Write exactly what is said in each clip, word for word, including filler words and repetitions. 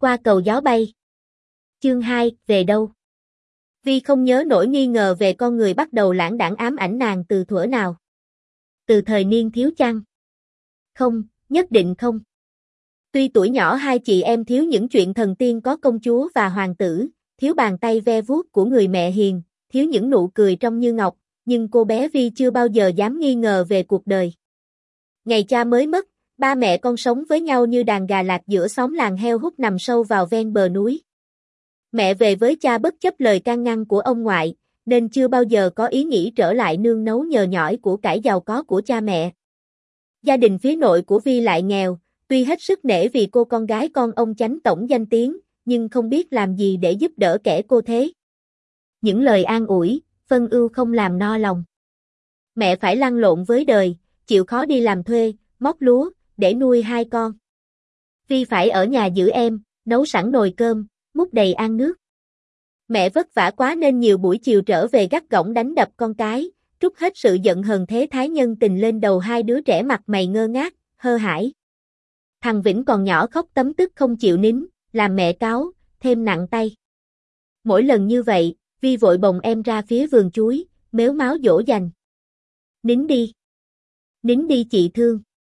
Qua cầu gió bay. Chương hai, về đâu? Vi không nhớ nổi nghi ngờ về con người bắt đầu lãng đãng ám ảnh nàng từ thuở nào. Từ thời niên thiếu chăng? Không, nhất định không. Tuy tuổi nhỏ hai chị em thiếu những chuyện thần tiên có công chúa và hoàng tử, thiếu bàn tay ve vuốt của người mẹ hiền, thiếu những nụ cười trong như ngọc, nhưng cô bé Vi chưa bao giờ dám nghi ngờ về cuộc đời. Ngày cha mới mất, ba mẹ con sống với nhau như đàn gà lạc giữa xóm làng heo hút nằm sâu vào ven bờ núi. Mẹ về với cha bất chấp lời can ngăn của ông ngoại, nên chưa bao giờ có ý nghĩ trở lại nương nấu nhờ nhỏi của cải giàu có của cha mẹ. Gia đình phía nội của Vi lại nghèo, tuy hết sức nể vì cô con gái con ông chánh tổng danh tiếng, nhưng không biết làm gì để giúp đỡ kẻ cô thế. Những lời an ủi, phân ưu không làm no lòng. Mẹ phải lăn lộn với đời, chịu khó đi làm thuê, móc lúa, để nuôi hai con. Vi phải ở nhà giữ em, nấu sẵn nồi cơm, múc đầy ăn nước. Mẹ vất vả quá nên nhiều buổi chiều trở về gắt gỏng đánh đập con cái, trút hết sự giận hờn thế thái nhân tình lên đầu hai đứa trẻ mặt mày ngơ ngác, hơ hãi. Thằng Vĩnh còn nhỏ khóc tấm tức không chịu nín, làm mẹ cáu, thêm nặng tay. Mỗi lần như vậy, Vi vội bồng em ra phía vườn chuối, mếu máo dỗ dành. Nín đi. Nín đi chị thương.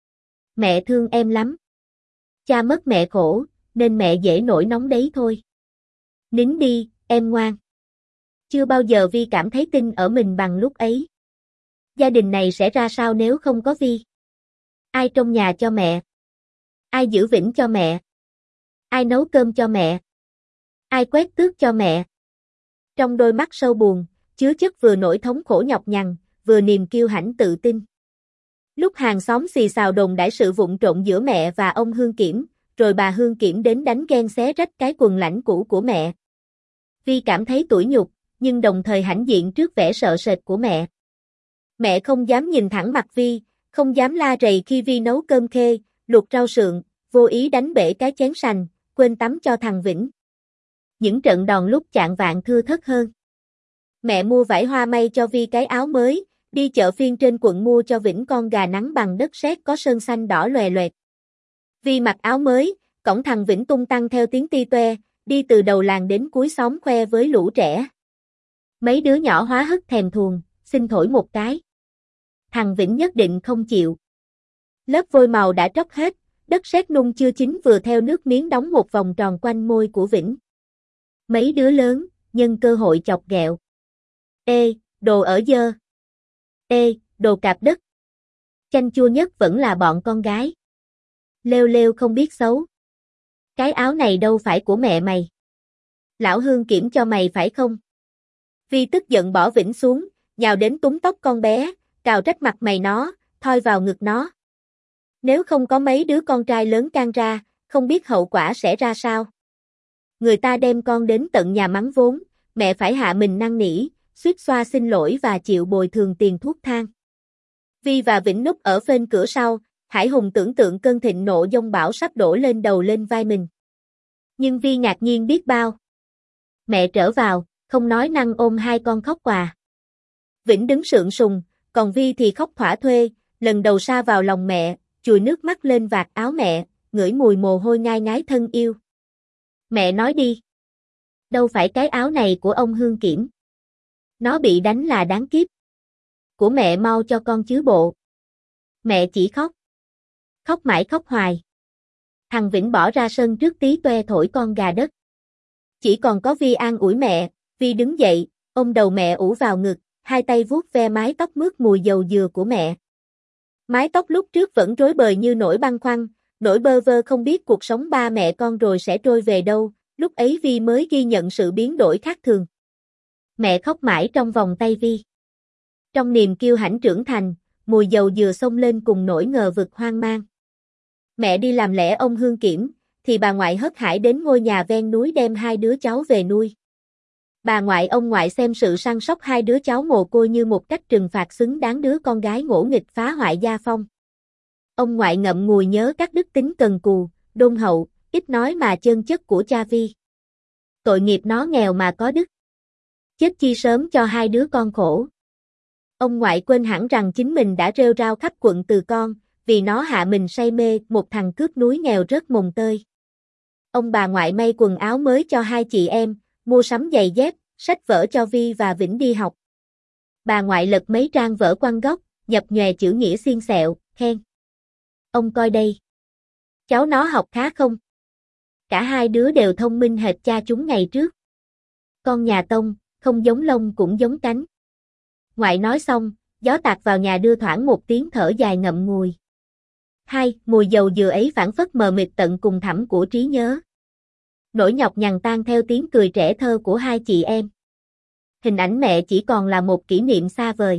Mẹ thương em lắm. Cha mất mẹ khổ, nên mẹ dễ nổi nóng đấy thôi. Nín đi, em ngoan. Chưa bao giờ Vi cảm thấy tin ở mình bằng lúc ấy. Gia đình này sẽ ra sao nếu không có Vi? Ai trông nhà cho mẹ? Ai giữ Vĩnh cho mẹ? Ai nấu cơm cho mẹ? Ai quét tước cho mẹ? Trong đôi mắt sâu buồn, chứa chất vừa nỗi thống khổ nhọc nhằn, vừa niềm kiêu hãnh tự tin. Lúc hàng xóm xì xào đồn đãi sự vụng trộn giữa mẹ và ông Hương Kiểm, rồi bà Hương Kiểm đến đánh ghen xé rách cái quần lãnh cũ của mẹ. Vi cảm thấy tủi nhục, nhưng đồng thời hãnh diện trước vẻ sợ sệt của mẹ. Mẹ không dám nhìn thẳng mặt Vi, không dám la rầy khi Vi nấu cơm khê, luộc rau sườn, vô ý đánh bể cái chén sành, quên tắm cho thằng Vĩnh. Những trận đòn lúc chạng vạng thưa thớt hơn. Mẹ mua vải hoa may cho Vi cái áo mới, đi chợ phiên trên quận mua cho Vĩnh con gà nắng bằng đất sét có sơn xanh đỏ loè loẹt. Vi mặc áo mới, cõng thằng Vĩnh tung tăng theo tiếng ti toe, đi từ đầu làng đến cuối xóm khoe với lũ trẻ. Mấy đứa nhỏ hóa hức thèm thuồng, xin thổi một cái. Thằng Vĩnh nhất định không chịu. Lớp vôi màu đã tróc hết, đất sét nung chưa chín vừa theo nước miếng đóng một vòng tròn quanh môi của Vĩnh. Mấy đứa lớn, nhân cơ hội chọc ghẹo. Ê, đồ ở dơ. Ê, đồ cạp đất. Chanh chua nhất vẫn là bọn con gái. Lêu lêu không biết xấu. Cái áo này đâu phải của mẹ mày. Lão Hương Kiểm cho mày phải không? Vi tức giận bỏ Vĩnh xuống, nhào đến túm tóc con bé, cào rách mặt mày nó, thoi vào ngực nó. Nếu không có mấy đứa con trai lớn can ra, không biết hậu quả sẽ ra sao. Người ta đem con đến tận nhà mắng vốn, mẹ phải hạ mình năn nỉ, suýt xoa xin lỗi và chịu bồi thường tiền thuốc thang. Vi và Vĩnh núp ở phên cửa sau, Hải Hùng tưởng tượng cơn thịnh nộ giông bão sắp đổ lên đầu lên vai mình. Nhưng Vi ngạc nhiên biết bao. Mẹ trở vào, không nói năng ôm hai con khóc quà. Vĩnh đứng sượng sùng, còn Vi thì khóc thỏa thuê, lần đầu sa vào lòng mẹ, chùi nước mắt lên vạt áo mẹ, ngửi mùi mồ hôi ngai ngái thân yêu. Mẹ nói đi. Đâu phải cái áo này của ông Hương Kiểm. Nó bị đánh là đáng kiếp. Của mẹ mau cho con chứ bộ. Mẹ chỉ khóc. Khóc mãi khóc hoài. Thằng Vĩnh bỏ ra sân trước tí toe thổi con gà đất. Chỉ còn có Vi an ủi mẹ, Vi đứng dậy, ôm đầu mẹ ủ vào ngực, hai tay vuốt ve mái tóc mướt mùi dầu dừa của mẹ. Mái tóc lúc trước vẫn rối bời như nỗi băn khoăn, nỗi bơ vơ không biết cuộc sống ba mẹ con rồi sẽ trôi về đâu, lúc ấy Vi mới ghi nhận sự biến đổi khác thường. Mẹ khóc mãi trong vòng tay Vi. Trong niềm kiêu hãnh trưởng thành, mùi dầu dừa xông lên cùng nỗi ngờ vực hoang mang. Mẹ đi làm lẽ ông Hương Kiểm, thì bà ngoại hớt hải đến ngôi nhà ven núi đem hai đứa cháu về nuôi. Bà ngoại ông ngoại xem sự săn sóc hai đứa cháu mồ côi như một cách trừng phạt xứng đáng đứa con gái ngỗ nghịch phá hoại gia phong. Ông ngoại ngậm ngùi nhớ các đức tính cần cù, đôn hậu, ít nói mà chân chất của cha Vi. Tội nghiệp nó nghèo mà có đức. Chết chi sớm cho hai đứa con khổ. Ông ngoại quên hẳn rằng chính mình đã rêu rao khắp quận từ con, vì nó hạ mình say mê một thằng cướp núi nghèo rớt mồng tơi. ông bà ngoại may quần áo mới cho hai chị em, mua sắm giày dép, sách vở cho Vi và Vĩnh đi học. Bà ngoại lật mấy trang vở quăng góc, nhập nhòe chữ nghĩa xiên xẹo, khen. Ông coi đây. Cháu nó học khá không? Cả hai đứa đều thông minh hệt cha chúng ngày trước. Con nhà Tông, không giống lông cũng giống cánh. Ngoại nói xong, gió tạt vào nhà đưa thoảng một tiếng thở dài ngậm ngùi. Hai, mùi dầu dừa ấy phảng phất mờ mịt tận cùng thẳm của trí nhớ. Nỗi nhọc nhằn tan theo tiếng cười trẻ thơ của hai chị em. Hình ảnh mẹ chỉ còn là một kỷ niệm xa vời.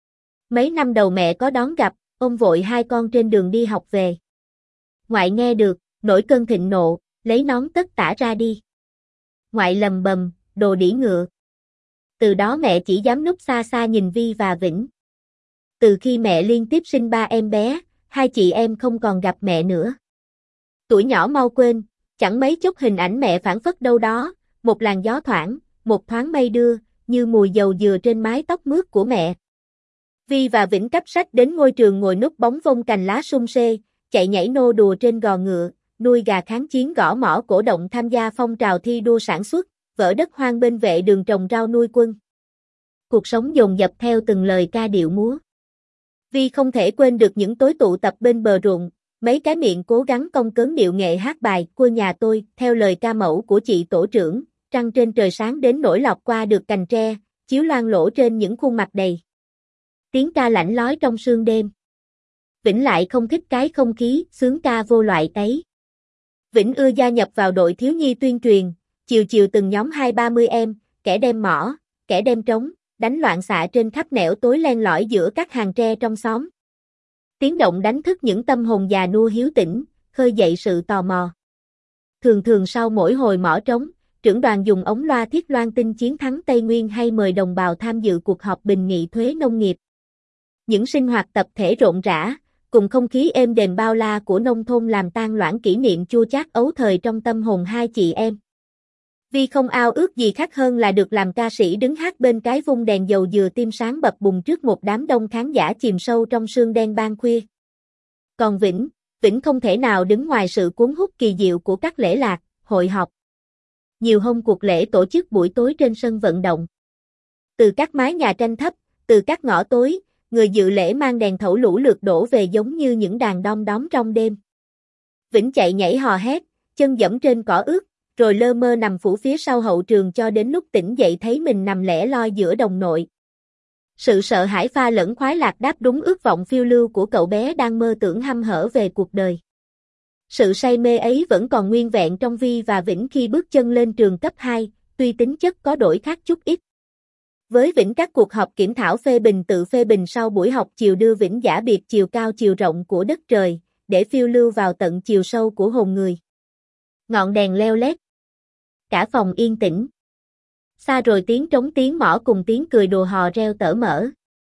Mấy năm đầu mẹ có đón gặp, ôm vội hai con trên đường đi học về. Ngoại nghe được, nổi cơn thịnh nộ, lấy nón tất tả ra đi. Ngoại lầm bầm, đồ đĩ ngựa. Từ đó mẹ chỉ dám núp xa xa nhìn Vi và Vĩnh. Từ khi mẹ liên tiếp sinh ba em bé, hai chị em không còn gặp mẹ nữa. Tuổi nhỏ mau quên, chẳng mấy chốc hình ảnh mẹ phảng phất đâu đó, một làn gió thoảng, một thoáng mây đưa, như mùi dầu dừa trên mái tóc mướt của mẹ. Vi và Vĩnh cắp sách đến ngôi trường ngồi núp bóng vông cành lá sum xê, chạy nhảy nô đùa trên gò ngựa, nuôi gà kháng chiến gõ mõ cổ động tham gia phong trào thi đua sản xuất, vỡ đất hoang bên vệ đường trồng rau nuôi quân. Cuộc sống dồn dập theo từng lời ca điệu múa. Vi không thể quên được những tối tụ tập bên bờ ruộng, mấy cái miệng cố gắng cong cớn điệu nghệ hát bài "Quê nhà tôi" theo lời ca mẫu của chị tổ trưởng, trăng trên trời sáng đến nỗi lọt qua được cành tre, chiếu loang lỗ trên những khuôn mặt đầy. Tiếng ca lảnh lói trong sương đêm. Vĩnh lại không thích cái không khí sướng ca vô loại ấy. Vĩnh ưa gia nhập vào đội thiếu nhi tuyên truyền, chiều chiều từng nhóm hai ba mươi em, kẻ đem mõ, kẻ đem trống, đánh loạn xạ trên khắp nẻo tối len lỏi giữa các hàng tre trong xóm. Tiếng động đánh thức những tâm hồn già nua hiếu tĩnh, khơi dậy sự tò mò. Thường thường sau mỗi hồi mõ trống, trưởng đoàn dùng ống loa thiết loan tin chiến thắng Tây Nguyên hay mời đồng bào tham dự cuộc họp bình nghị thuế nông nghiệp. Những sinh hoạt tập thể rộn rã, cùng không khí êm đềm bao la của nông thôn làm tan loãng kỷ niệm chua chát ấu thời trong tâm hồn hai chị em. Vi không ao ước gì khác hơn là được làm ca sĩ đứng hát bên cái vung đèn dầu dừa tim sáng bập bùng trước một đám đông khán giả chìm sâu trong sương đen ban khuya. Còn Vĩnh, Vĩnh không thể nào đứng ngoài sự cuốn hút kỳ diệu của các lễ lạc, hội họp. Nhiều hôm cuộc lễ tổ chức buổi tối trên sân vận động. Từ các mái nhà tranh thấp, từ các ngõ tối, người dự lễ mang đèn thẩu lũ lượt đổ về giống như những đàn đom đóm trong đêm. Vĩnh chạy nhảy hò hét, chân dẫm trên cỏ ướt, rồi lơ mơ nằm phủ phía sau hậu trường cho đến lúc tỉnh dậy thấy mình nằm lẻ loi giữa đồng nội. Sự sợ hãi pha lẫn khoái lạc đáp đúng ước vọng phiêu lưu của cậu bé đang mơ tưởng hăm hở về cuộc đời. Sự say mê ấy vẫn còn nguyên vẹn trong Vi và Vĩnh khi bước chân lên trường cấp hai, tuy tính chất có đổi khác chút ít. Với Vĩnh các cuộc họp kiểm thảo phê bình tự phê bình sau buổi học chiều đưa Vĩnh giả biệt chiều cao chiều rộng của đất trời, để phiêu lưu vào tận chiều sâu của hồn người. Ngọn đèn leo lét. Cả phòng yên tĩnh. Xa rồi tiếng trống tiếng mõ cùng tiếng cười đùa hò reo tở mở.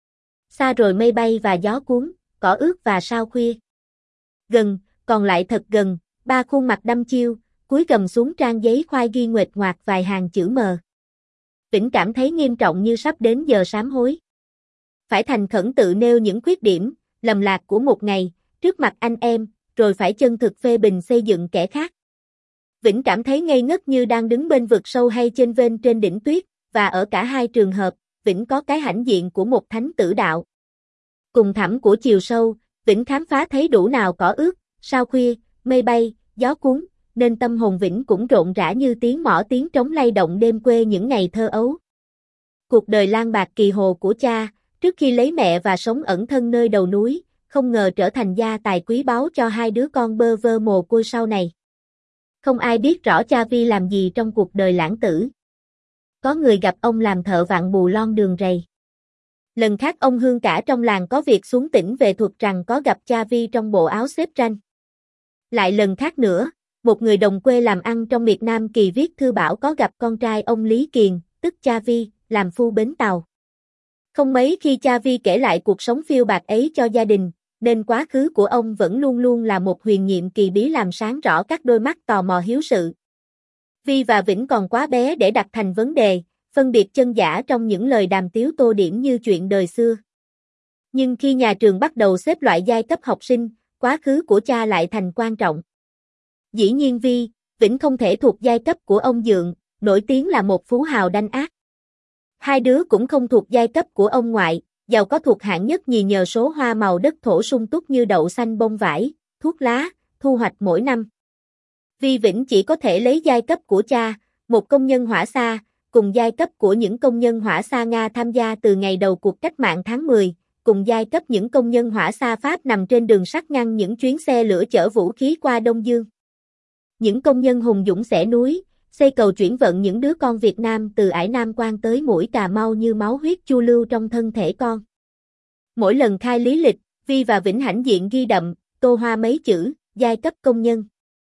Xa rồi mây bay và gió cuốn, cỏ ướt và sao khuya. Gần, còn lại thật gần, ba khuôn mặt đăm chiêu, cúi gầm xuống trang giấy khoai ghi nguệch ngoạc vài hàng chữ mờ. Vĩnh cảm thấy nghiêm trọng như sắp đến giờ sám hối. Phải thành khẩn tự nêu những khuyết điểm, lầm lạc của một ngày, trước mặt anh em, rồi phải chân thực phê bình xây dựng kẻ khác. Vĩnh cảm thấy ngây ngất như đang đứng bên vực sâu hay chênh vênh trên đỉnh tuyết, và ở cả hai trường hợp, Vĩnh có cái hãnh diện của một thánh tử đạo. Cùng thẳm của chiều sâu, Vĩnh khám phá thấy đủ nào cỏ ướt, sao khuya, mây bay, gió cuốn, nên tâm hồn Vĩnh cũng rộn rã như tiếng mõ tiếng trống lay động đêm quê những ngày thơ ấu. Cuộc đời lang bạc kỳ hồ của cha, trước khi lấy mẹ và sống ẩn thân nơi đầu núi, không ngờ trở thành gia tài quý báu cho hai đứa con bơ vơ mồ côi sau này. Không ai biết rõ cha Vi làm gì trong cuộc đời lãng tử. Có người gặp ông làm thợ vặn bù lon đường rầy. Lần khác ông Hương cả trong làng có việc xuống tỉnh về thuật rằng có gặp cha Vi trong bộ áo xếp ranh. Lại lần khác nữa, một người đồng quê làm ăn trong miệt Nam Kỳ viết thư bảo có gặp con trai ông Lý Kiền, tức cha Vi, làm phu bến tàu. Không mấy khi cha Vi kể lại cuộc sống phiêu bạt ấy cho gia đình, nên quá khứ của ông vẫn luôn luôn là một huyền nhiệm kỳ bí làm sáng rõ các đôi mắt tò mò hiếu sự. Vi và Vĩnh còn quá bé để đặt thành vấn đề, phân biệt chân giả trong những lời đàm tiếu tô điểm như chuyện đời xưa. Nhưng khi nhà trường bắt đầu xếp loại giai cấp học sinh, quá khứ của cha lại thành quan trọng. Dĩ nhiên Vi, Vĩnh không thể thuộc giai cấp của ông Dượng, nổi tiếng là một phú hào đanh ác. Hai đứa cũng không thuộc giai cấp của ông ngoại, giàu có thuộc hạng nhất nhì nhờ số hoa màu đất thổ sung túc như đậu xanh bông vải, thuốc lá, thu hoạch mỗi năm. Vi Vĩnh chỉ có thể lấy giai cấp của cha, một công nhân hỏa xa, cùng giai cấp của những công nhân hỏa xa Nga tham gia từ ngày đầu cuộc cách mạng tháng mười, cùng giai cấp những công nhân hỏa xa Pháp nằm trên đường sắt ngăn những chuyến xe lửa chở vũ khí qua Đông Dương. Những công nhân hùng dũng xẻ núi, xây cầu chuyển vận những đứa con Việt Nam từ ải Nam Quan tới mũi Cà Mau như máu huyết chu lưu trong thân thể con. Mỗi lần khai lý lịch, Vi và Vĩnh hãnh diện ghi đậm, tô hoa mấy chữ, giai cấp công nhân.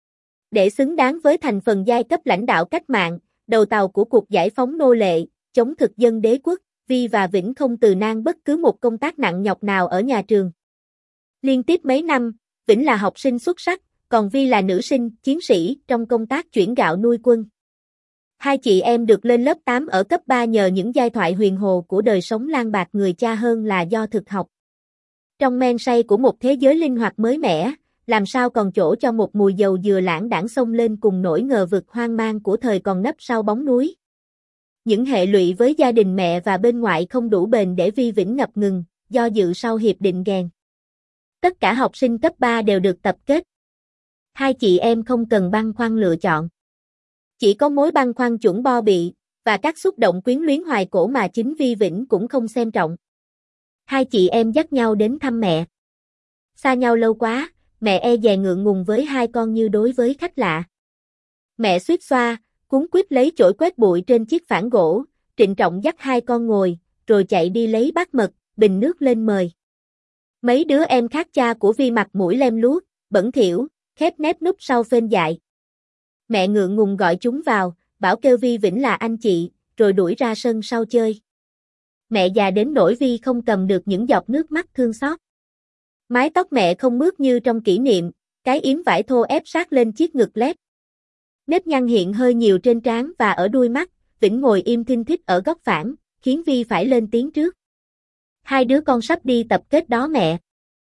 Để xứng đáng với thành phần giai cấp lãnh đạo cách mạng, đầu tàu của cuộc giải phóng nô lệ, chống thực dân đế quốc, Vi và Vĩnh không từ nan bất cứ một công tác nặng nhọc nào ở nhà trường. Liên tiếp mấy năm, Vĩnh là học sinh xuất sắc, còn Vi là nữ sinh, chiến sĩ trong công tác chuyển gạo nuôi quân. Hai chị em được lên lớp tám ở cấp ba nhờ những giai thoại huyền hồ của đời sống lang bạc người cha hơn là do thực học. Trong men say của một thế giới linh hoạt mới mẻ, làm sao còn chỗ cho một mùi dầu dừa lãng đãng xông lên cùng nỗi ngờ vực hoang mang của thời còn nấp sau bóng núi. Những hệ lụy với gia đình mẹ và bên ngoại không đủ bền để Vi Vĩnh ngập ngừng, do dự sau hiệp định Ghèn. Tất cả học sinh cấp ba đều được tập kết. Hai chị em không cần băn khoăn lựa chọn. Chỉ có mối băn khoăn chuẩn bo bị, và các xúc động quyến luyến hoài cổ mà chính Vi Vĩnh cũng không xem trọng. Hai chị em dắt nhau đến thăm mẹ. Xa nhau lâu quá, mẹ e dè ngượng ngùng với hai con như đối với khách lạ. Mẹ suýt xoa, cuống quýt lấy chổi quét bụi trên chiếc phản gỗ, trịnh trọng dắt hai con ngồi, rồi chạy đi lấy bát mật, bình nước lên mời. Mấy đứa em khác cha của Vi mặt mũi lem luốc, bẩn thỉu, khép nép núp sau phên dại. Mẹ ngượng ngùng gọi chúng vào, bảo kêu Vi Vĩnh là anh chị, rồi đuổi ra sân sau chơi. Mẹ già đến nỗi Vi không cầm được những giọt nước mắt thương xót. Mái tóc mẹ không mướt như trong kỷ niệm, cái yếm vải thô ép sát lên chiếc ngực lép. Nếp nhăn hiện hơi nhiều trên trán và ở đuôi mắt, Vĩnh ngồi im thinh thích ở góc phản, khiến Vi phải lên tiếng trước. Hai đứa con sắp đi tập kết đó mẹ.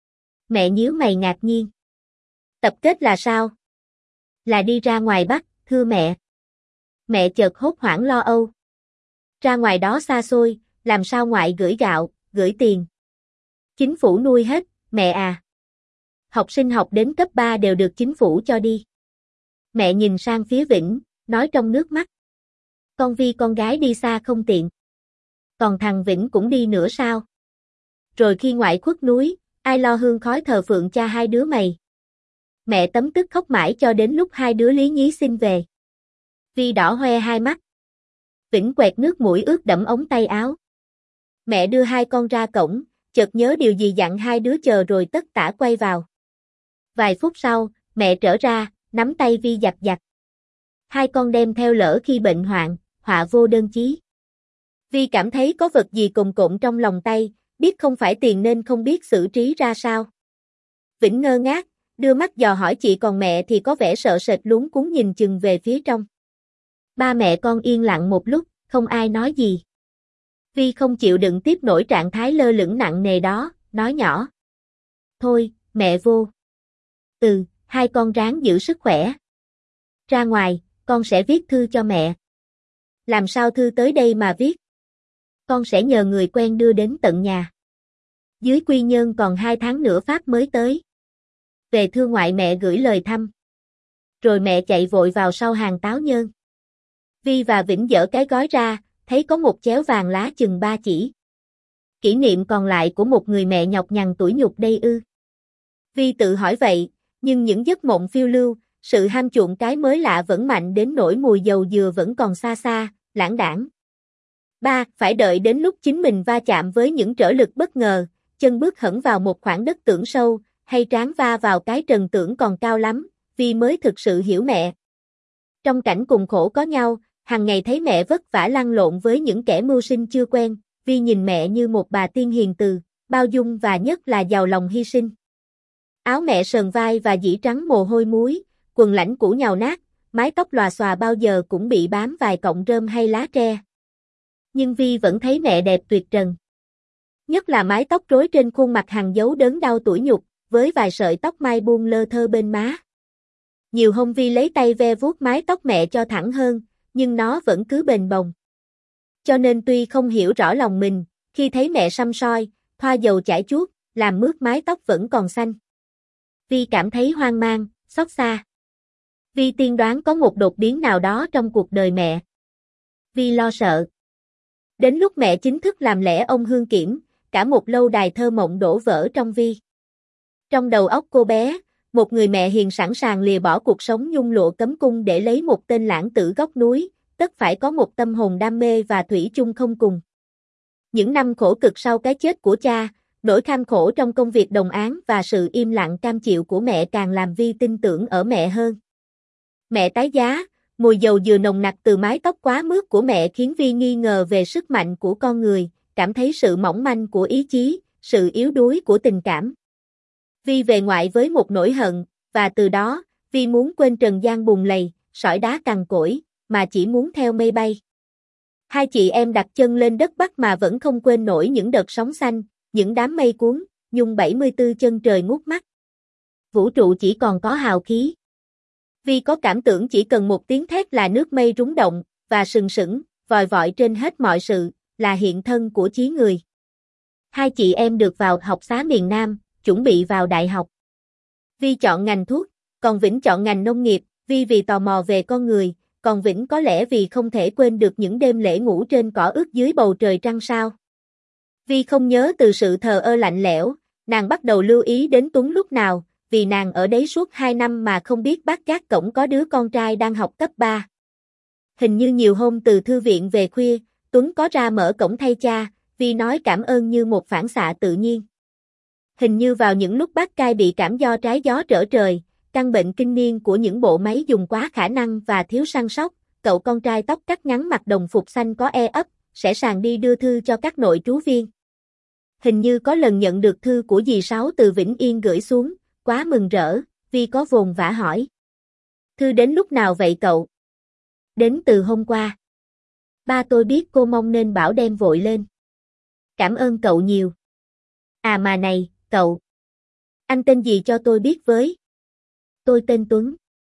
Mẹ nhíu mày ngạc nhiên. Tập kết là sao? Là đi ra ngoài Bắc, thưa mẹ. Mẹ chợt hốt hoảng lo âu. Ra ngoài đó xa xôi, làm sao ngoại gửi gạo, gửi tiền. Chính phủ nuôi hết, mẹ à. Học sinh học đến cấp ba đều được chính phủ cho đi. Mẹ nhìn sang phía Vĩnh, nói trong nước mắt. Con Vi con gái đi xa không tiện. Còn thằng Vĩnh cũng đi nữa sao? Rồi khi ngoại khuất núi, ai lo hương khói thờ phượng cha hai đứa mày? Mẹ tấm tức khóc mãi cho đến lúc hai đứa lý nhí xin về. Vi đỏ hoe hai mắt. Vĩnh quẹt nước mũi ướt đẫm ống tay áo. Mẹ đưa hai con ra cổng, chợt nhớ điều gì dặn hai đứa chờ rồi tất tả quay vào. Vài phút sau, mẹ trở ra, nắm tay Vi giặt giặt. Hai con đem theo lỡ khi bệnh hoạn, họa vô đơn chí. Vi cảm thấy có vật gì cồn cộn trong lòng tay, biết không phải tiền nên không biết xử trí ra sao. Vĩnh ngơ ngác, đưa mắt dò hỏi chị còn mẹ thì có vẻ sợ sệt luống cuống nhìn chừng về phía trong. Ba mẹ con yên lặng một lúc, không ai nói gì. Vi không chịu đựng tiếp nổi trạng thái lơ lửng nặng nề đó, nói nhỏ. Thôi, mẹ vô. Ừ, hai con ráng giữ sức khỏe. Ra ngoài, con sẽ viết thư cho mẹ. Làm sao thư tới đây mà viết? Con sẽ nhờ người quen đưa đến tận nhà. Dưới Quy Nhơn còn hai tháng nữa Pháp mới tới. Về thưa ngoại mẹ gửi lời thăm. Rồi mẹ chạy vội vào sau hàng táo nhơn. Vi và Vĩnh dở cái gói ra, thấy có một chéo vàng lá chừng ba chỉ. Kỷ niệm còn lại của một người mẹ nhọc nhằn tủi nhục đây ư. Vi tự hỏi vậy, nhưng những giấc mộng phiêu lưu, sự ham chuộng cái mới lạ vẫn mạnh đến nỗi mùi dầu dừa vẫn còn xa xa, lãng đãng. Ba, phải đợi đến lúc chính mình va chạm với những trở lực bất ngờ, chân bước hẳn vào một khoảng đất tưởng sâu, hay trán va vào cái trần tưởng còn cao lắm, Vi mới thực sự hiểu mẹ. Trong cảnh cùng khổ có nhau, hàng ngày thấy mẹ vất vả lăn lộn với những kẻ mưu sinh chưa quen, Vi nhìn mẹ như một bà tiên hiền từ, bao dung và nhất là giàu lòng hy sinh. Áo mẹ sờn vai và dĩ trắng mồ hôi muối, quần lãnh cũ nhàu nát, mái tóc lòa xòa bao giờ cũng bị bám vài cọng rơm hay lá tre. Nhưng Vi vẫn thấy mẹ đẹp tuyệt trần. Nhất là mái tóc rối trên khuôn mặt hằn dấu đớn đau tủi nhục, với vài sợi tóc mai buông lơ thơ bên má. Nhiều hôm Vi lấy tay ve vuốt mái tóc mẹ cho thẳng hơn, nhưng nó vẫn cứ bềnh bồng. Cho nên tuy không hiểu rõ lòng mình, khi thấy mẹ săm soi, thoa dầu chải chuốt, làm mướt mái tóc vẫn còn xanh. Vi cảm thấy hoang mang, xót xa. Vi tiên đoán có một đột biến nào đó trong cuộc đời mẹ. Vi lo sợ. Đến lúc mẹ chính thức làm lễ ông hương kiểm, cả một lâu đài thơ mộng đổ vỡ trong Vi. Trong đầu óc cô bé, một người mẹ hiền sẵn sàng lìa bỏ cuộc sống nhung lụa cấm cung để lấy một tên lãng tử góc núi, tất phải có một tâm hồn đam mê và thủy chung không cùng. Những năm khổ cực sau cái chết của cha, nỗi kham khổ trong công việc đồng áng và sự im lặng cam chịu của mẹ càng làm Vi tin tưởng ở mẹ hơn. Mẹ tái giá, mùi dầu dừa nồng nặc từ mái tóc quá mướt của mẹ khiến Vi nghi ngờ về sức mạnh của con người, cảm thấy sự mỏng manh của ý chí, sự yếu đuối của tình cảm. Vi về ngoại với một nỗi hận, và từ đó, Vi muốn quên trần gian bùn lầy, sỏi đá cằn cỗi, mà chỉ muốn theo mây bay. Hai chị em đặt chân lên đất Bắc mà vẫn không quên nổi những đợt sóng xanh, những đám mây cuốn, nhung bảy mươi tư chân trời ngút mắt. Vũ trụ chỉ còn có hào khí. Vi có cảm tưởng chỉ cần một tiếng thét là nước mây rúng động, và sừng sững, vòi vọi trên hết mọi sự, là hiện thân của chí người. Hai chị em được vào học xá miền Nam, chuẩn bị vào đại học. Vi chọn ngành thuốc, còn Vĩnh chọn ngành nông nghiệp, Vi vì tò mò về con người, còn Vĩnh có lẽ vì không thể quên được những đêm lễ ngủ trên cỏ ướt dưới bầu trời trăng sao. Vi không nhớ từ sự thờ ơ lạnh lẽo, nàng bắt đầu lưu ý đến Tuấn lúc nào, vì nàng ở đấy suốt hai năm mà không biết bác gác cổng có đứa con trai đang học cấp ba. Hình như nhiều hôm từ thư viện về khuya, Tuấn có ra mở cổng thay cha, Vi nói cảm ơn như một phản xạ tự nhiên. Hình như vào những lúc bác cai bị cảm do trái gió trở trời, căn bệnh kinh niên của những bộ máy dùng quá khả năng và thiếu săn sóc, cậu con trai tóc cắt ngắn mặc đồng phục xanh có e ấp, sẽ sàng đi đưa thư cho các nội trú viên. Hình như có lần nhận được thư của dì Sáu từ Vĩnh Yên gửi xuống, quá mừng rỡ, Vi có vồn vã hỏi. Thư đến lúc nào vậy cậu? Đến từ hôm qua. Ba tôi biết cô mong nên bảo đem vội lên. Cảm ơn cậu nhiều. À mà này, cậu. Anh tên gì cho tôi biết với? Tôi tên Tuấn.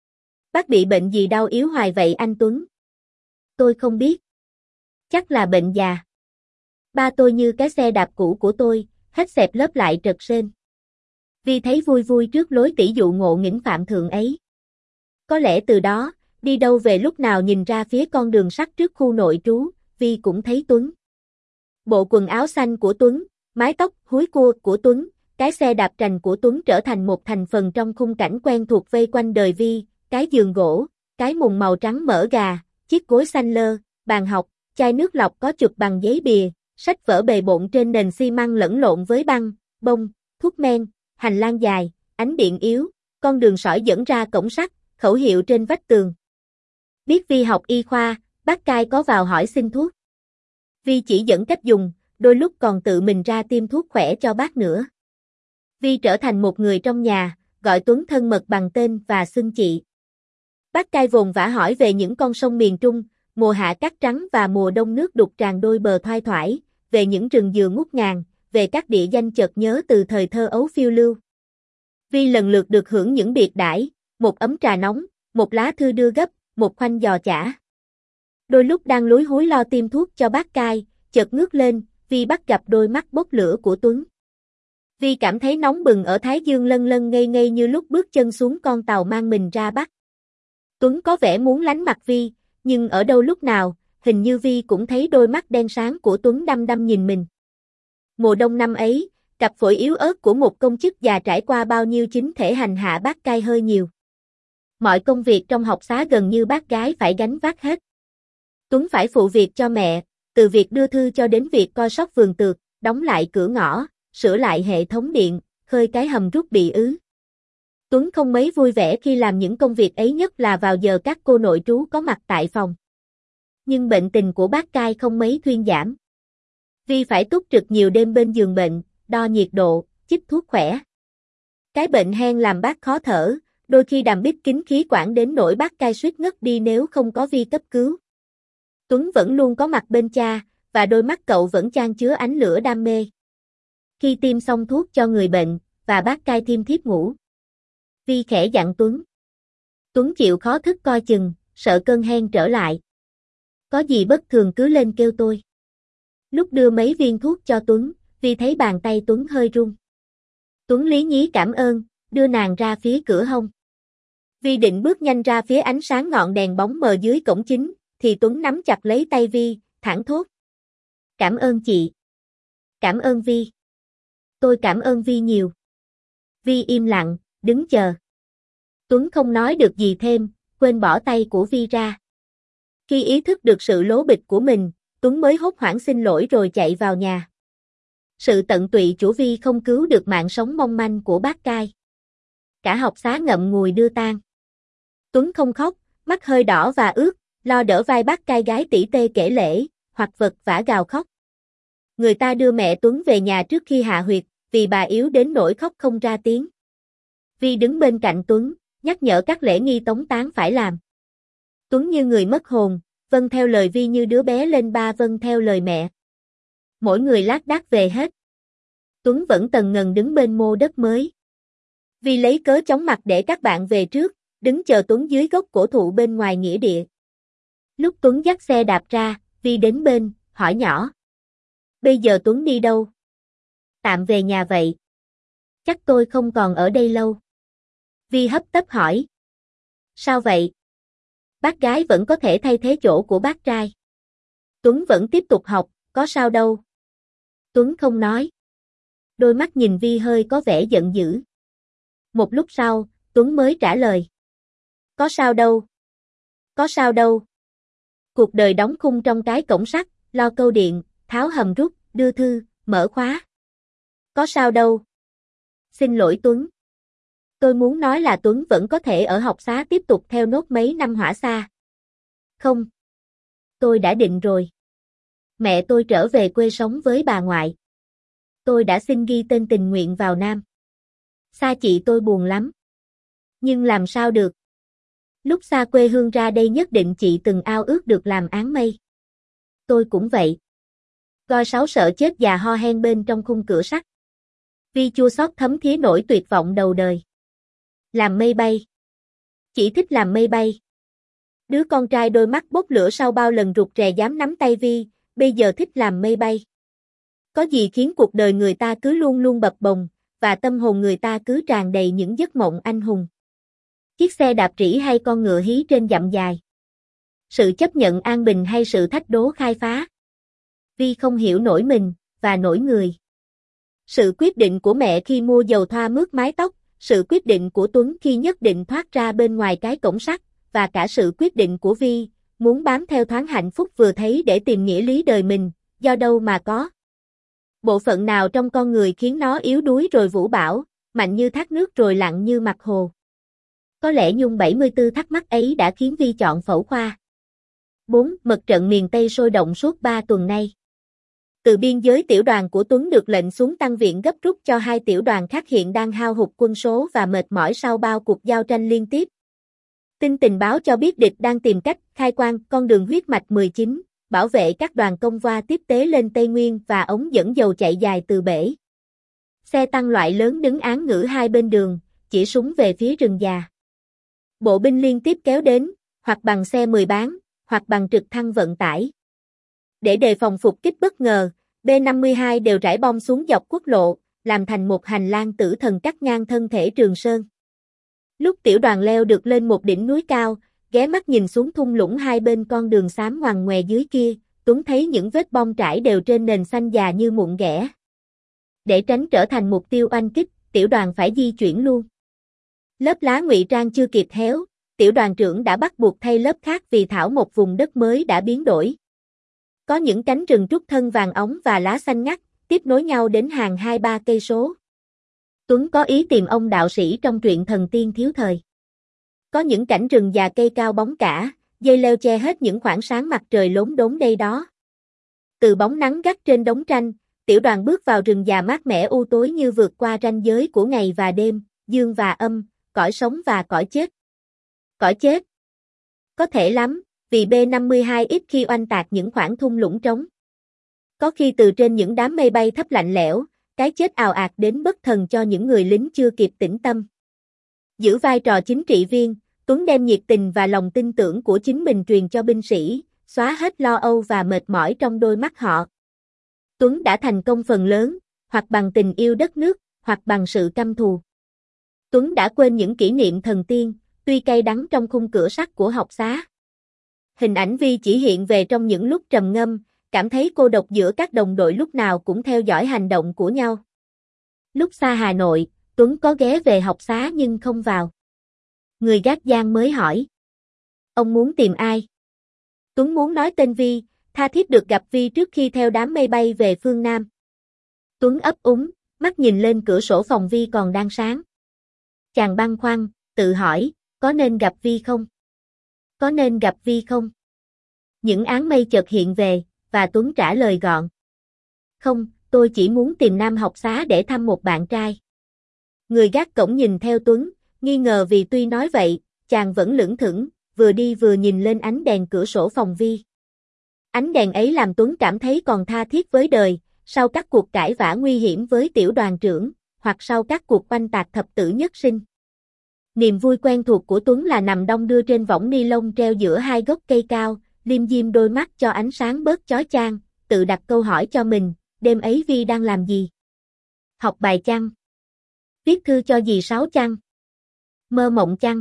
Bác bị bệnh gì đau yếu hoài vậy anh Tuấn? Tôi không biết. Chắc là bệnh già. Ba tôi như cái xe đạp cũ của tôi, hết xẹp lớp lại trật sên. Vi thấy vui vui trước lối tỷ dụ ngộ nghĩnh phạm thượng ấy. Có lẽ từ đó, đi đâu về lúc nào nhìn ra phía con đường sắt trước khu nội trú, Vi cũng thấy Tuấn. Bộ quần áo xanh của Tuấn, mái tóc húi cua của Tuấn, cái xe đạp trành của Tuấn trở thành một thành phần trong khung cảnh quen thuộc vây quanh đời Vi, cái giường gỗ, cái mùng màu trắng mỡ gà, chiếc gối xanh lơ, bàn học, chai nước lọc có chụp bằng giấy bìa, sách vở bề bộn trên nền xi măng lẫn lộn với băng, bông, thuốc men, hành lang dài, ánh điện yếu, con đường sỏi dẫn ra cổng sắt, khẩu hiệu trên vách tường. Biết Vi học y khoa, bác cai có vào hỏi xin thuốc. Vi chỉ dẫn cách dùng, đôi lúc còn tự mình ra tiêm thuốc khỏe cho bác nữa. Vi trở thành một người trong nhà, gọi Tuấn thân mật bằng tên và xưng chị. Bác cai vồn vã hỏi về những con sông miền Trung, mùa hạ cát trắng và mùa đông nước đục tràn đôi bờ thoai thoải, về những rừng dừa ngút ngàn, về các địa danh chợt nhớ từ thời thơ ấu phiêu lưu. Vi lần lượt được hưởng những biệt đãi, một ấm trà nóng, một lá thư đưa gấp, một khoanh giò chả. Đôi lúc đang lúi húi lo tiêm thuốc cho bác cai, chợt ngước lên, Vi bắt gặp đôi mắt bốc lửa của Tuấn. Vi cảm thấy nóng bừng ở thái dương lân lân ngây ngây như lúc bước chân xuống con tàu mang mình ra Bắc. Tuấn có vẻ muốn lánh mặt Vi, nhưng ở đâu lúc nào, hình như Vi cũng thấy đôi mắt đen sáng của Tuấn đăm đăm nhìn mình. Mùa đông năm ấy, cặp phổi yếu ớt của một công chức già trải qua bao nhiêu chính thể hành hạ bác cai hơi nhiều. Mọi công việc trong học xá gần như bác gái phải gánh vác hết. Tuấn phải phụ việc cho mẹ, từ việc đưa thư cho đến việc coi sóc vườn tược, đóng lại cửa ngõ, sửa lại hệ thống điện, khơi cái hầm rút bị ứ. Tuấn không mấy vui vẻ khi làm những công việc ấy, nhất là vào giờ các cô nội trú có mặt tại phòng. Nhưng bệnh tình của bác cai không mấy thuyên giảm. Vi phải túc trực nhiều đêm bên giường bệnh, đo nhiệt độ, chích thuốc khỏe. Cái bệnh hen làm bác khó thở, đôi khi đàm bít kín khí quản đến nỗi bác cai suýt ngất đi nếu không có Vi cấp cứu. Tuấn vẫn luôn có mặt bên cha, và đôi mắt cậu vẫn chan chứa ánh lửa đam mê. Khi tiêm xong thuốc cho người bệnh, và bác cai thiêm thiếp ngủ, Vi khẽ dặn Tuấn. Tuấn chịu khó thức coi chừng, sợ cơn hen trở lại. Có gì bất thường cứ lên kêu tôi. Lúc đưa mấy viên thuốc cho Tuấn, Vi thấy bàn tay Tuấn hơi run. Tuấn lý nhí cảm ơn, đưa nàng ra phía cửa hông. Vi định bước nhanh ra phía ánh sáng ngọn đèn bóng mờ dưới cổng chính, thì Tuấn nắm chặt lấy tay Vi, thẳng thốt. Cảm ơn chị. Cảm ơn Vi. Tôi cảm ơn Vi nhiều. Vi im lặng, đứng chờ. Tuấn không nói được gì thêm, quên bỏ tay của Vi ra. Khi ý thức được sự lố bịch của mình, Tuấn mới hốt hoảng xin lỗi rồi chạy vào nhà. Sự tận tụy của Vi không cứu được mạng sống mong manh của bác Cai. Cả học xá ngậm ngùi đưa tang. Tuấn không khóc, mắt hơi đỏ và ướt, lo đỡ vai bác Cai gái tỉ tê kể lể, hoặc vật vã gào khóc. Người ta đưa mẹ Tuấn về nhà trước khi hạ huyệt, vì bà yếu đến nỗi khóc không ra tiếng. Vi đứng bên cạnh Tuấn, nhắc nhở các lễ nghi tống táng phải làm. Tuấn như người mất hồn, vâng theo lời Vi như đứa bé lên ba vâng theo lời mẹ. Mỗi người lác đác về hết. Tuấn vẫn tần ngần đứng bên mô đất mới. Vi lấy cớ chóng mặt để các bạn về trước, đứng chờ Tuấn dưới gốc cổ thụ bên ngoài nghĩa địa. Lúc Tuấn dắt xe đạp ra, Vi đến bên, hỏi nhỏ. Bây giờ Tuấn đi đâu? Tạm về nhà vậy. Chắc tôi không còn ở đây lâu. Vi hấp tấp hỏi. Sao vậy? Bác gái vẫn có thể thay thế chỗ của bác trai. Tuấn vẫn tiếp tục học, có sao đâu. Tuấn không nói. Đôi mắt nhìn Vi hơi có vẻ giận dữ. Một lúc sau, Tuấn mới trả lời. Có sao đâu. Có sao đâu. Cuộc đời đóng khung trong cái cổng sắt, lo câu điện, tháo hầm rút, đưa thư, mở khóa. Có sao đâu. Xin lỗi Tuấn. Tôi muốn nói là Tuấn vẫn có thể ở học xá tiếp tục theo nốt mấy năm hỏa xa. Không. Tôi đã định rồi. Mẹ tôi trở về quê sống với bà ngoại. Tôi đã xin ghi tên tình nguyện vào Nam. Xa chị tôi buồn lắm. Nhưng làm sao được. Lúc xa quê hương ra đây nhất định chị từng ao ước được làm áng mây. Tôi cũng vậy. Coi sáu sợ chết già ho hen bên trong khung cửa sắt. Vi chua xót thấm thía nỗi tuyệt vọng đầu đời. Làm mây bay. Chỉ thích làm mây bay. Đứa con trai đôi mắt bốc lửa sau bao lần rụt rè dám nắm tay Vi, bây giờ thích làm mây bay. Có gì khiến cuộc đời người ta cứ luôn luôn bập bồng, và tâm hồn người ta cứ tràn đầy những giấc mộng anh hùng. Chiếc xe đạp trĩ hay con ngựa hí trên dặm dài. Sự chấp nhận an bình hay sự thách đố khai phá. Vi không hiểu nổi mình, và nổi người. Sự quyết định của mẹ khi mua dầu thoa mướt mái tóc, sự quyết định của Tuấn khi nhất định thoát ra bên ngoài cái cổng sắt, và cả sự quyết định của Vi, muốn bám theo thoáng hạnh phúc vừa thấy để tìm nghĩa lý đời mình, do đâu mà có. Bộ phận nào trong con người khiến nó yếu đuối rồi vũ bão, mạnh như thác nước rồi lặng như mặt hồ. Có lẽ Nhung bảy mươi tư thắc mắc ấy đã khiến Vi chọn phẫu khoa. bốn. Mật trận miền Tây sôi động suốt ba tuần nay. Từ biên giới tiểu đoàn của Tuấn được lệnh xuống tăng viện gấp rút cho hai tiểu đoàn khác hiện đang hao hụt quân số và mệt mỏi sau bao cuộc giao tranh liên tiếp. Tin tình báo cho biết địch đang tìm cách khai quang con đường huyết mạch mười chín, bảo vệ các đoàn công voa tiếp tế lên Tây Nguyên và ống dẫn dầu chạy dài từ bể. Xe tăng loại lớn đứng án ngữ hai bên đường, chỉ súng về phía rừng già. Bộ binh liên tiếp kéo đến, hoặc bằng xe mười bán, hoặc bằng trực thăng vận tải. Để đề phòng phục kích bất ngờ, B năm mươi hai đều rải bom xuống dọc quốc lộ, làm thành một hành lang tử thần cắt ngang thân thể Trường Sơn. Lúc tiểu đoàn leo được lên một đỉnh núi cao, ghé mắt nhìn xuống thung lũng hai bên con đường xám ngoằn ngoè dưới kia, Tuấn thấy những vết bom trải đều trên nền xanh già như mụn ghẻ. Để tránh trở thành mục tiêu oanh kích, tiểu đoàn phải di chuyển luôn. Lớp lá ngụy trang chưa kịp héo, tiểu đoàn trưởng đã bắt buộc thay lớp khác vì thảo một vùng đất mới đã biến đổi. Có những cánh rừng trúc thân vàng óng và lá xanh ngắt, tiếp nối nhau đến hàng hai ba cây số. Tuấn có ý tìm ông đạo sĩ trong truyện Thần Tiên Thiếu Thời. Có những cảnh rừng già cây cao bóng cả, dây leo che hết những khoảng sáng mặt trời lốm đốm đây đó. Từ bóng nắng gắt trên đống tranh, tiểu đoàn bước vào rừng già mát mẻ u tối như vượt qua ranh giới của ngày và đêm, dương và âm, cõi sống và cõi chết. Cõi chết. Có thể lắm, vì B năm mươi hai ít khi oanh tạc những khoảng thung lũng trống. Có khi từ trên những đám mây bay thấp lạnh lẽo, cái chết ào ạt đến bất thần cho những người lính chưa kịp tĩnh tâm. Giữ vai trò chính trị viên, Tuấn đem nhiệt tình và lòng tin tưởng của chính mình truyền cho binh sĩ, xóa hết lo âu và mệt mỏi trong đôi mắt họ. Tuấn đã thành công phần lớn, hoặc bằng tình yêu đất nước, hoặc bằng sự căm thù. Tuấn đã quên những kỷ niệm thần tiên, tuy cay đắng trong khung cửa sắt của học xá. Hình ảnh Vi chỉ hiện về trong những lúc trầm ngâm, cảm thấy cô độc giữa các đồng đội lúc nào cũng theo dõi hành động của nhau. Lúc xa Hà Nội, Tuấn có ghé về học xá nhưng không vào. Người gác giang mới hỏi. Ông muốn tìm ai? Tuấn muốn nói tên Vi, tha thiết được gặp Vi trước khi theo đám mây bay về phương Nam. Tuấn ấp úng, mắt nhìn lên cửa sổ phòng Vi còn đang sáng. Chàng băn khoăn, tự hỏi, có nên gặp Vi không? Có nên gặp Vi không? Những áng mây chợt hiện về, và Tuấn trả lời gọn. Không, tôi chỉ muốn tìm Nam học xá để thăm một bạn trai. Người gác cổng nhìn theo Tuấn, nghi ngờ vì tuy nói vậy, chàng vẫn lững thững, vừa đi vừa nhìn lên ánh đèn cửa sổ phòng Vi. Ánh đèn ấy làm Tuấn cảm thấy còn tha thiết với đời, sau các cuộc cãi vã nguy hiểm với tiểu đoàn trưởng, hoặc sau các cuộc oanh tạc thập tử nhất sinh. Niềm vui quen thuộc của Tuấn là nằm đong đưa trên võng ni lông treo giữa hai gốc cây cao, liêm diêm đôi mắt cho ánh sáng bớt chói chang, tự đặt câu hỏi cho mình, đêm ấy Vi đang làm gì? Học bài chăng? Viết thư cho dì Sáu chăng? Mơ mộng chăng?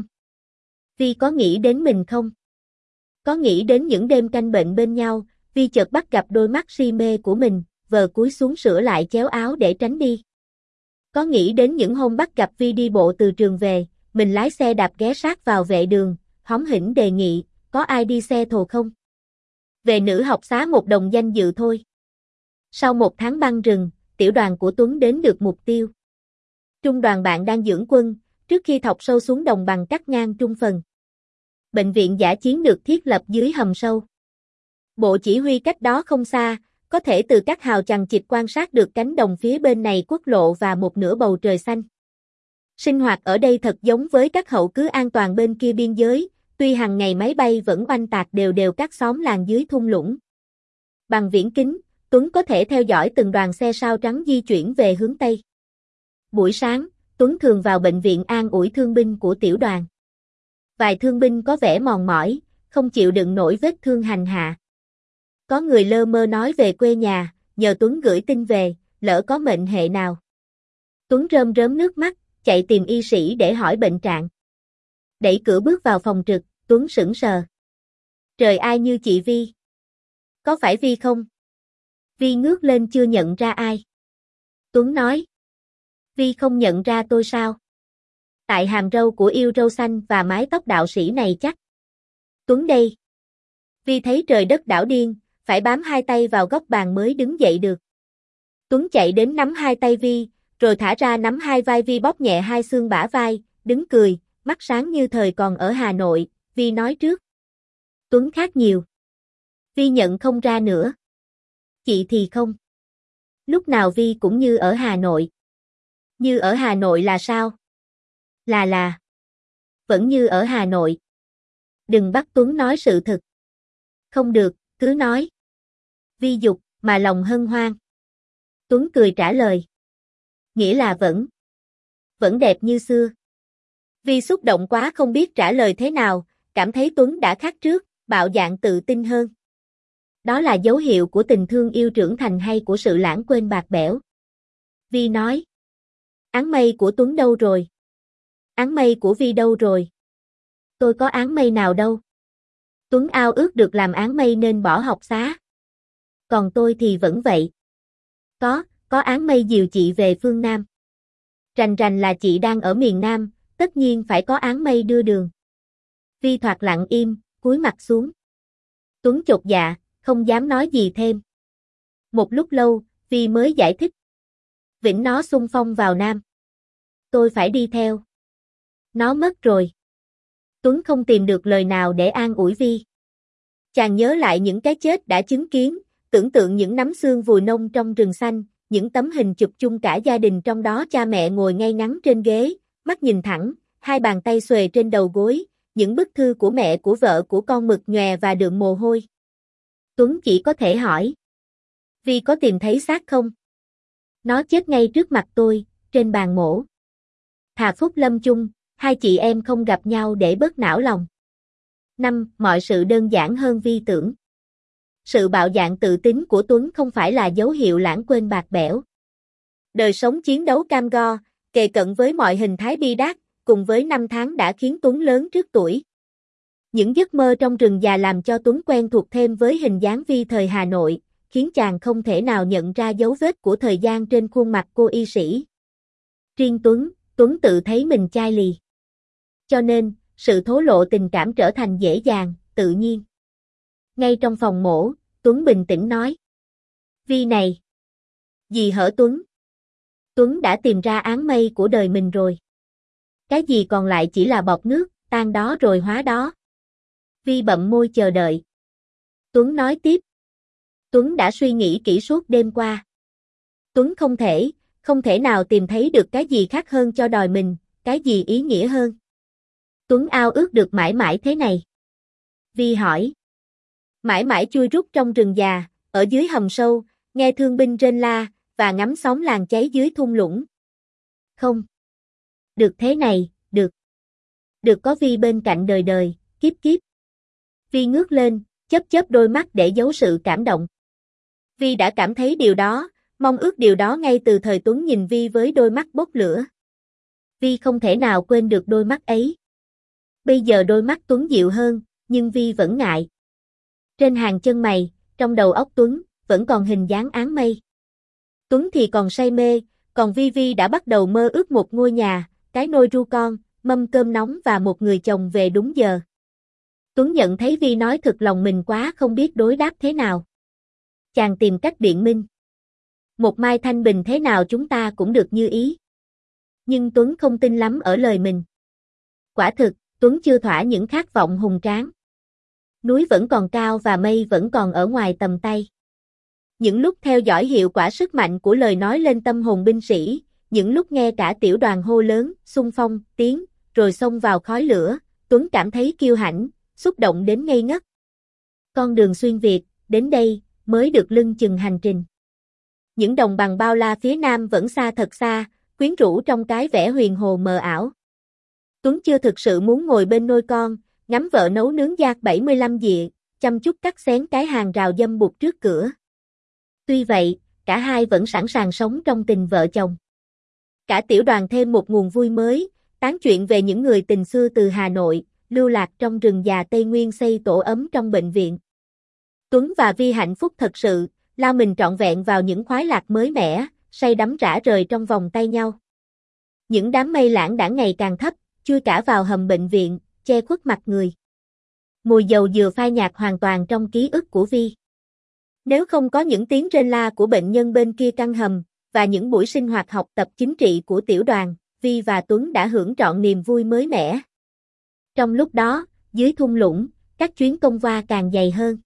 Vi có nghĩ đến mình không? Có nghĩ đến những đêm canh bệnh bên nhau, Vi chợt bắt gặp đôi mắt si mê của mình, vờ cúi xuống sửa lại chéo áo để tránh đi. Có nghĩ đến những hôm bắt gặp Vi đi bộ từ trường về, mình lái xe đạp ghé sát vào vệ đường, hóm hỉnh đề nghị, có ai đi xe thồ không? Về nữ học xá một đồng danh dự thôi. Sau một tháng băng rừng, tiểu đoàn của Tuấn đến được mục tiêu. Trung đoàn bạn đang dưỡng quân, trước khi thọc sâu xuống đồng bằng cắt ngang trung phần. Bệnh viện dã chiến được thiết lập dưới hầm sâu. Bộ chỉ huy cách đó không xa, có thể từ các hào chằng chịt quan sát được cánh đồng phía bên này quốc lộ và một nửa bầu trời xanh. Sinh hoạt ở đây thật giống với các hậu cứ an toàn bên kia biên giới, tuy hàng ngày máy bay vẫn oanh tạc đều đều các xóm làng dưới thung lũng. Bằng viễn kính, Tuấn có thể theo dõi từng đoàn xe sao trắng di chuyển về hướng Tây. Buổi sáng, Tuấn thường vào bệnh viện an ủi thương binh của tiểu đoàn. Vài thương binh có vẻ mòn mỏi, không chịu đựng nổi vết thương hành hạ. Có người lơ mơ nói về quê nhà, nhờ Tuấn gửi tin về, lỡ có mệnh hệ nào. Tuấn rơm rớm nước mắt, chạy tìm y sĩ để hỏi bệnh trạng. Đẩy cửa bước vào phòng trực, Tuấn sững sờ. Trời ai như chị Vi? Có phải Vi không? Vi ngước lên chưa nhận ra ai. Tuấn nói. Vi không nhận ra tôi sao? Tại hàm râu của yêu râu xanh và mái tóc đạo sĩ này chắc. Tuấn đây. Vi thấy trời đất đảo điên, phải bám hai tay vào góc bàn mới đứng dậy được. Tuấn chạy đến nắm hai tay Vi, rồi thả ra nắm hai vai Vi bóp nhẹ hai xương bả vai, đứng cười, mắt sáng như thời còn ở Hà Nội, Vi nói trước. Tuấn khác nhiều. Vi nhận không ra nữa. Chị thì không. Lúc nào Vi cũng như ở Hà Nội. Như ở Hà Nội là sao? Là là. Vẫn như ở Hà Nội. Đừng bắt Tuấn nói sự thật. Không được, cứ nói. Vi dục, mà lòng hân hoan. Tuấn cười trả lời. Nghĩa là vẫn. Vẫn đẹp như xưa. Vi xúc động quá không biết trả lời thế nào, cảm thấy Tuấn đã khác trước, bạo dạn tự tin hơn. Đó là dấu hiệu của tình thương yêu trưởng thành hay của sự lãng quên bạc bẽo. Vi nói. Áng mây của Tuấn đâu rồi? Áng mây của Vi đâu rồi? Tôi có áng mây nào đâu. Tuấn ao ước được làm áng mây nên bỏ học xá. Còn tôi thì vẫn vậy. Có, có áng mây dìu chị về phương Nam. Rành rành là chị đang ở miền Nam, tất nhiên phải có áng mây đưa đường. Vi thoạt lặng im, cúi mặt xuống. Tuấn chột dạ, không dám nói gì thêm. Một lúc lâu, Vi mới giải thích. Vĩnh nó xung phong vào Nam. Tôi phải đi theo. Nó mất rồi. Tuấn không tìm được lời nào để an ủi Vi. Chàng nhớ lại những cái chết đã chứng kiến, tưởng tượng những nắm xương vùi nông trong rừng xanh, những tấm hình chụp chung cả gia đình trong đó cha mẹ ngồi ngay ngắn trên ghế, mắt nhìn thẳng, hai bàn tay xuề trên đầu gối, những bức thư của mẹ của vợ của con mực nhòe và đượm mồ hôi. Tuấn chỉ có thể hỏi. Vi có tìm thấy xác không? Nó chết ngay trước mặt tôi, trên bàn mổ. Thà phúc lâm chung, Hai chị em không gặp nhau để bớt não lòng. năm. Mọi sự đơn giản hơn Vi tưởng. Sự bạo dạn tự tín của Tuấn không phải là dấu hiệu lãng quên bạc bẽo. Đời sống chiến đấu cam go, kề cận với mọi hình thái bi đát, cùng với năm tháng đã khiến Tuấn lớn trước tuổi. Những giấc mơ trong rừng già làm cho Tuấn quen thuộc thêm với hình dáng Vi thời Hà Nội, khiến chàng không thể nào nhận ra dấu vết của thời gian trên khuôn mặt cô y sĩ. Riêng Tuấn, Tuấn tự thấy mình chai lì. Cho nên, sự thổ lộ tình cảm trở thành dễ dàng, tự nhiên. Ngay trong phòng mổ, Tuấn bình tĩnh nói. Vi này. Gì hở Tuấn? Tuấn đã tìm ra áng mây của đời mình rồi. Cái gì còn lại chỉ là bọt nước, tan đó rồi hóa đó. Vi bậm môi chờ đợi. Tuấn nói tiếp. Tuấn đã suy nghĩ kỹ suốt đêm qua. Tuấn không thể, không thể nào tìm thấy được cái gì khác hơn cho đòi mình, cái gì ý nghĩa hơn. Tuấn ao ước được mãi mãi thế này. Vi hỏi. Mãi mãi chui rút trong rừng già, ở dưới hầm sâu, nghe thương binh rên la, và ngắm sóng làng cháy dưới thung lũng. Không. Được thế này, được. Được có Vi bên cạnh đời đời, kiếp kiếp. Vi ngước lên, chớp chớp đôi mắt để giấu sự cảm động. Vi đã cảm thấy điều đó, mong ước điều đó ngay từ thời Tuấn nhìn Vi với đôi mắt bốc lửa. Vi không thể nào quên được đôi mắt ấy. Bây giờ đôi mắt Tuấn dịu hơn, nhưng Vi vẫn ngại. Trên hàng chân mày, trong đầu óc Tuấn, vẫn còn hình dáng áng mây. Tuấn thì còn say mê, còn Vi Vi đã bắt đầu mơ ước một ngôi nhà, cái nôi ru con, mâm cơm nóng và một người chồng về đúng giờ. Tuấn nhận thấy Vi nói thực lòng mình quá không biết đối đáp thế nào. Chàng tìm cách biện minh. Một mai thanh bình thế nào chúng ta cũng được như ý. Nhưng Tuấn không tin lắm ở lời mình. Quả thực, Tuấn chưa thỏa những khát vọng hùng tráng. Núi vẫn còn cao và mây vẫn còn ở ngoài tầm tay. Những lúc theo dõi hiệu quả sức mạnh của lời nói lên tâm hồn binh sĩ, những lúc nghe cả tiểu đoàn hô lớn, xung phong, tiến, rồi xông vào khói lửa, Tuấn cảm thấy kiêu hãnh, xúc động đến ngây ngất. Con đường xuyên Việt, đến đây, mới được lưng chừng hành trình. Những đồng bằng bao la phía nam vẫn xa thật xa, quyến rũ trong cái vẻ huyền hồ mờ ảo. Tuấn chưa thực sự muốn ngồi bên nôi con, ngắm vợ nấu nướng giác bảy mươi lăm dịa, chăm chút cắt xén cái hàng rào dâm bụt trước cửa. Tuy vậy, cả hai vẫn sẵn sàng sống trong tình vợ chồng. Cả tiểu đoàn thêm một nguồn vui mới, tán chuyện về những người tình xưa từ Hà Nội, lưu lạc trong rừng già Tây Nguyên xây tổ ấm trong bệnh viện. Tuấn và Vi hạnh phúc thật sự, lao mình trọn vẹn vào những khoái lạc mới mẻ, say đắm rã rời trong vòng tay nhau. Những đám mây lãng đãng ngày càng thấp, chui cả vào hầm bệnh viện, che khuất mặt người. Mùi dầu dừa phai nhạt hoàn toàn trong ký ức của Vi. Nếu không có những tiếng rên la của bệnh nhân bên kia căn hầm, và những buổi sinh hoạt học tập chính trị của tiểu đoàn, Vi và Tuấn đã hưởng trọn niềm vui mới mẻ. Trong lúc đó, dưới thung lũng, các chuyến công va càng dày hơn.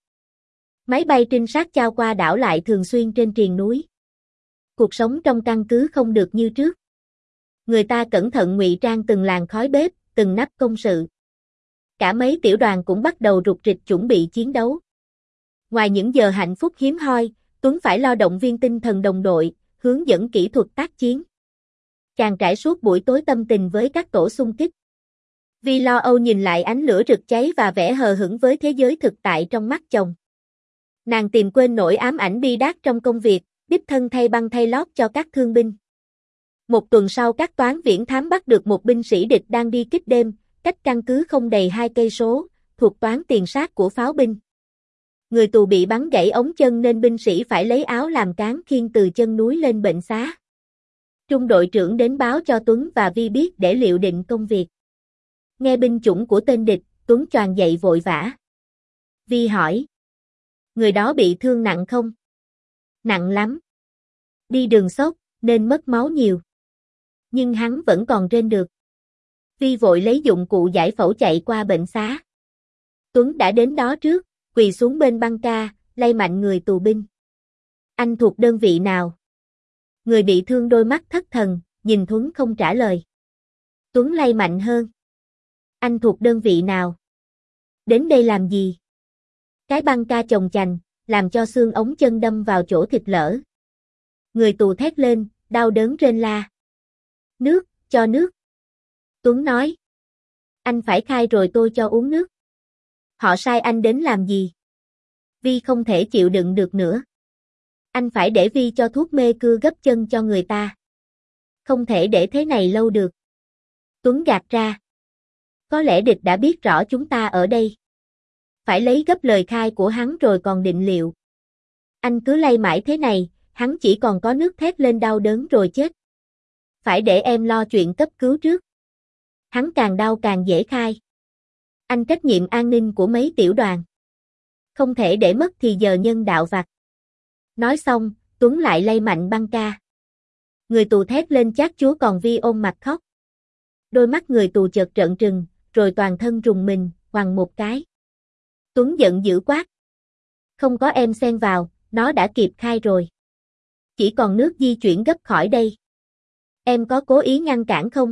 Máy bay trinh sát chao qua đảo lại thường xuyên trên triền núi. Cuộc sống trong căn cứ không được như trước. Người ta cẩn thận ngụy trang từng làn khói bếp, từng nắp công sự. Cả mấy tiểu đoàn cũng bắt đầu rục rịch chuẩn bị chiến đấu. Ngoài những giờ hạnh phúc hiếm hoi, Tuấn phải lo động viên tinh thần đồng đội, hướng dẫn kỹ thuật tác chiến. Chàng trải suốt buổi tối tâm tình với các tổ xung kích. Vi lo âu nhìn lại ánh lửa rực cháy và vẻ hờ hững với thế giới thực tại trong mắt chồng. Nàng tìm quên nỗi ám ảnh bi đát trong công việc, đích thân thay băng thay lót cho các thương binh. Một tuần sau các toán viễn thám bắt được một binh sĩ địch đang đi kích đêm, cách căn cứ không đầy hai cây số, thuộc toán tiền sát của pháo binh. Người tù bị bắn gãy ống chân nên binh sĩ phải lấy áo làm cán khiêng từ chân núi lên bệnh xá. Trung đội trưởng đến báo cho Tuấn và Vi biết để liệu định công việc. Nghe binh chủng của tên địch, Tuấn choàng dậy vội vã. Vi hỏi. Người đó bị thương nặng không? Nặng lắm. Đi đường xốc, nên mất máu nhiều. Nhưng hắn vẫn còn rên được. Vi vội lấy dụng cụ giải phẫu chạy qua bệnh xá. Tuấn đã đến đó trước, quỳ xuống bên băng ca, lay mạnh người tù binh. Anh thuộc đơn vị nào? Người bị thương đôi mắt thất thần, nhìn Tuấn không trả lời. Tuấn lay mạnh hơn. Anh thuộc đơn vị nào? Đến đây làm gì? Cái băng ca chồng chành, làm cho xương ống chân đâm vào chỗ thịt lở. Người tù thét lên, đau đớn rên la. Nước, cho nước. Tuấn nói. Anh phải khai rồi tôi cho uống nước. Họ sai anh đến làm gì? Vi không thể chịu đựng được nữa. Anh phải để Vi cho thuốc mê cưa gấp chân cho người ta. Không thể để thế này lâu được. Tuấn gạt ra. Có lẽ địch đã biết rõ chúng ta ở đây. Phải lấy gấp lời khai của hắn rồi còn định liệu. Anh cứ lay mãi thế này, hắn chỉ còn có nước thét lên đau đớn rồi chết. Phải để em lo chuyện cấp cứu trước. Hắn càng đau càng dễ khai. Anh trách nhiệm an ninh của mấy tiểu đoàn. Không thể để mất thì giờ nhân đạo vặt. Nói xong, Tuấn lại lay mạnh băng ca. Người tù thét lên chát chúa còn Vi ôm mặt khóc. Đôi mắt người tù chợt trợn trừng, rồi toàn thân rùng mình, hoằng một cái. Tuấn giận dữ quát. Không có em xen vào, nó đã kịp khai rồi. Chỉ còn nước di chuyển gấp khỏi đây. Em có cố ý ngăn cản không?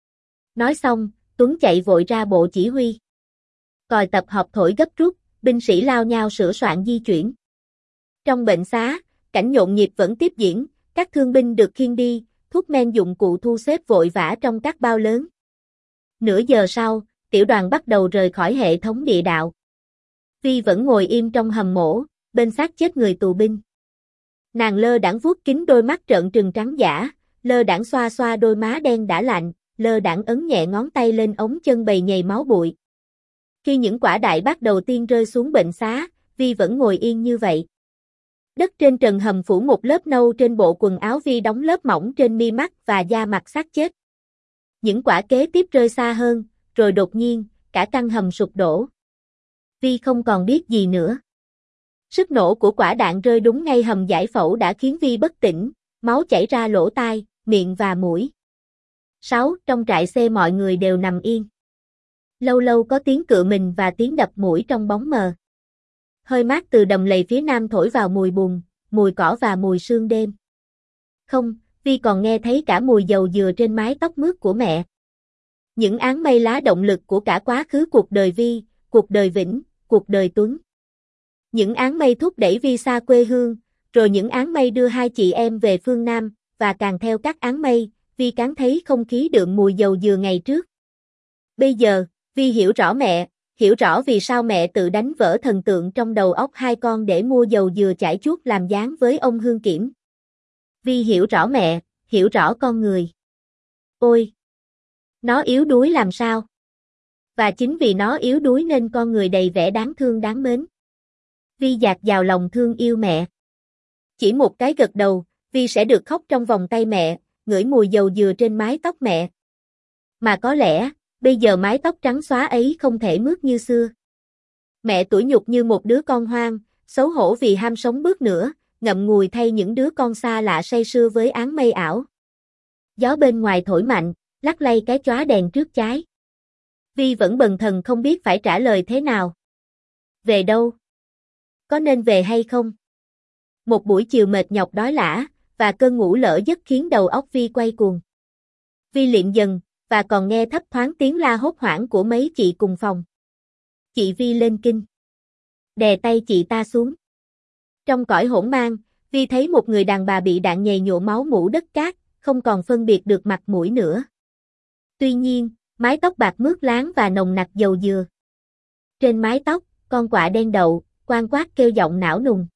Nói xong, Tuấn chạy vội ra bộ chỉ huy. Còi tập hợp thổi gấp rút, binh sĩ lao nhau sửa soạn di chuyển. Trong bệnh xá, cảnh nhộn nhịp vẫn tiếp diễn, các thương binh được khiêng đi, thuốc men dụng cụ thu xếp vội vã trong các bao lớn. Nửa giờ sau, tiểu đoàn bắt đầu rời khỏi hệ thống địa đạo. Vi vẫn ngồi im trong hầm mổ, bên xác chết người tù binh. Nàng lơ đãng vuốt kín đôi mắt trợn trừng trắng dã, lơ đãng xoa xoa đôi má đen đã lạnh, lơ đãng ấn nhẹ ngón tay lên ống chân bầy nhầy máu bụi. Khi những quả đại bác đầu tiên rơi xuống bệnh xá, Vi vẫn ngồi yên như vậy. Đất trên trần hầm phủ một lớp nâu trên bộ quần áo Vi đóng lớp mỏng trên mi mắt và da mặt xác chết. Những quả kế tiếp rơi xa hơn, rồi đột nhiên, cả căn hầm sụp đổ. Vi không còn biết gì nữa. Sức nổ của quả đạn rơi đúng ngay hầm giải phẫu đã khiến Vi bất tỉnh, máu chảy ra lỗ tai, miệng và mũi. sáu. Trong trại C mọi người đều nằm yên. Lâu lâu có tiếng cựa mình và tiếng đập mũi trong bóng mờ. Hơi mát từ đầm lầy phía nam thổi vào mùi bùn, mùi cỏ và mùi sương đêm. Không, Vi còn nghe thấy cả mùi dầu dừa trên mái tóc mướt của mẹ. Những áng mây lá động lực của cả quá khứ cuộc đời Vi, cuộc đời Vĩnh, cuộc đời Tuấn. Những áng mây thúc đẩy Vi xa quê hương, rồi những áng mây đưa hai chị em về phương Nam, và càng theo các áng mây, Vi cán thấy không khí đượm mùi dầu dừa ngày trước. Bây giờ, Vi hiểu rõ mẹ, hiểu rõ vì sao mẹ tự đánh vỡ thần tượng trong đầu óc hai con để mua dầu dừa chải chuốt làm dáng với ông Hương Kiểm. Vi hiểu rõ mẹ, hiểu rõ con người. Ôi! Nó yếu đuối làm sao? Và chính vì nó yếu đuối nên con người đầy vẻ đáng thương đáng mến. Vi dạt vào lòng thương yêu mẹ. Chỉ một cái gật đầu, Vi sẽ được khóc trong vòng tay mẹ, ngửi mùi dầu dừa trên mái tóc mẹ. Mà có lẽ, bây giờ mái tóc trắng xóa ấy không thể mướt như xưa. Mẹ tủi nhục như một đứa con hoang, xấu hổ vì ham sống bước nữa, ngậm ngùi thay những đứa con xa lạ say sưa với áng mây ảo. Gió bên ngoài thổi mạnh, lắc lay cái chóa đèn trước trái. Vi vẫn bần thần không biết phải trả lời thế nào. Về đâu? Có nên về hay không? Một buổi chiều mệt nhọc đói lả, và cơn ngủ lỡ giấc khiến đầu óc Vi quay cuồng. Vi liệm dần, và còn nghe thấp thoáng tiếng la hốt hoảng của mấy chị cùng phòng. Chị Vi lên kinh. Đè tay chị ta xuống. Trong cõi hỗn mang, Vi thấy một người đàn bà bị đạn nhầy nhộ máu mủ đất cát, không còn phân biệt được mặt mũi nữa. Tuy nhiên, mái tóc bạc mướt láng và nồng nặc dầu dừa. Trên mái tóc, con quạ đen đậu, quang quát kêu giọng não nùng.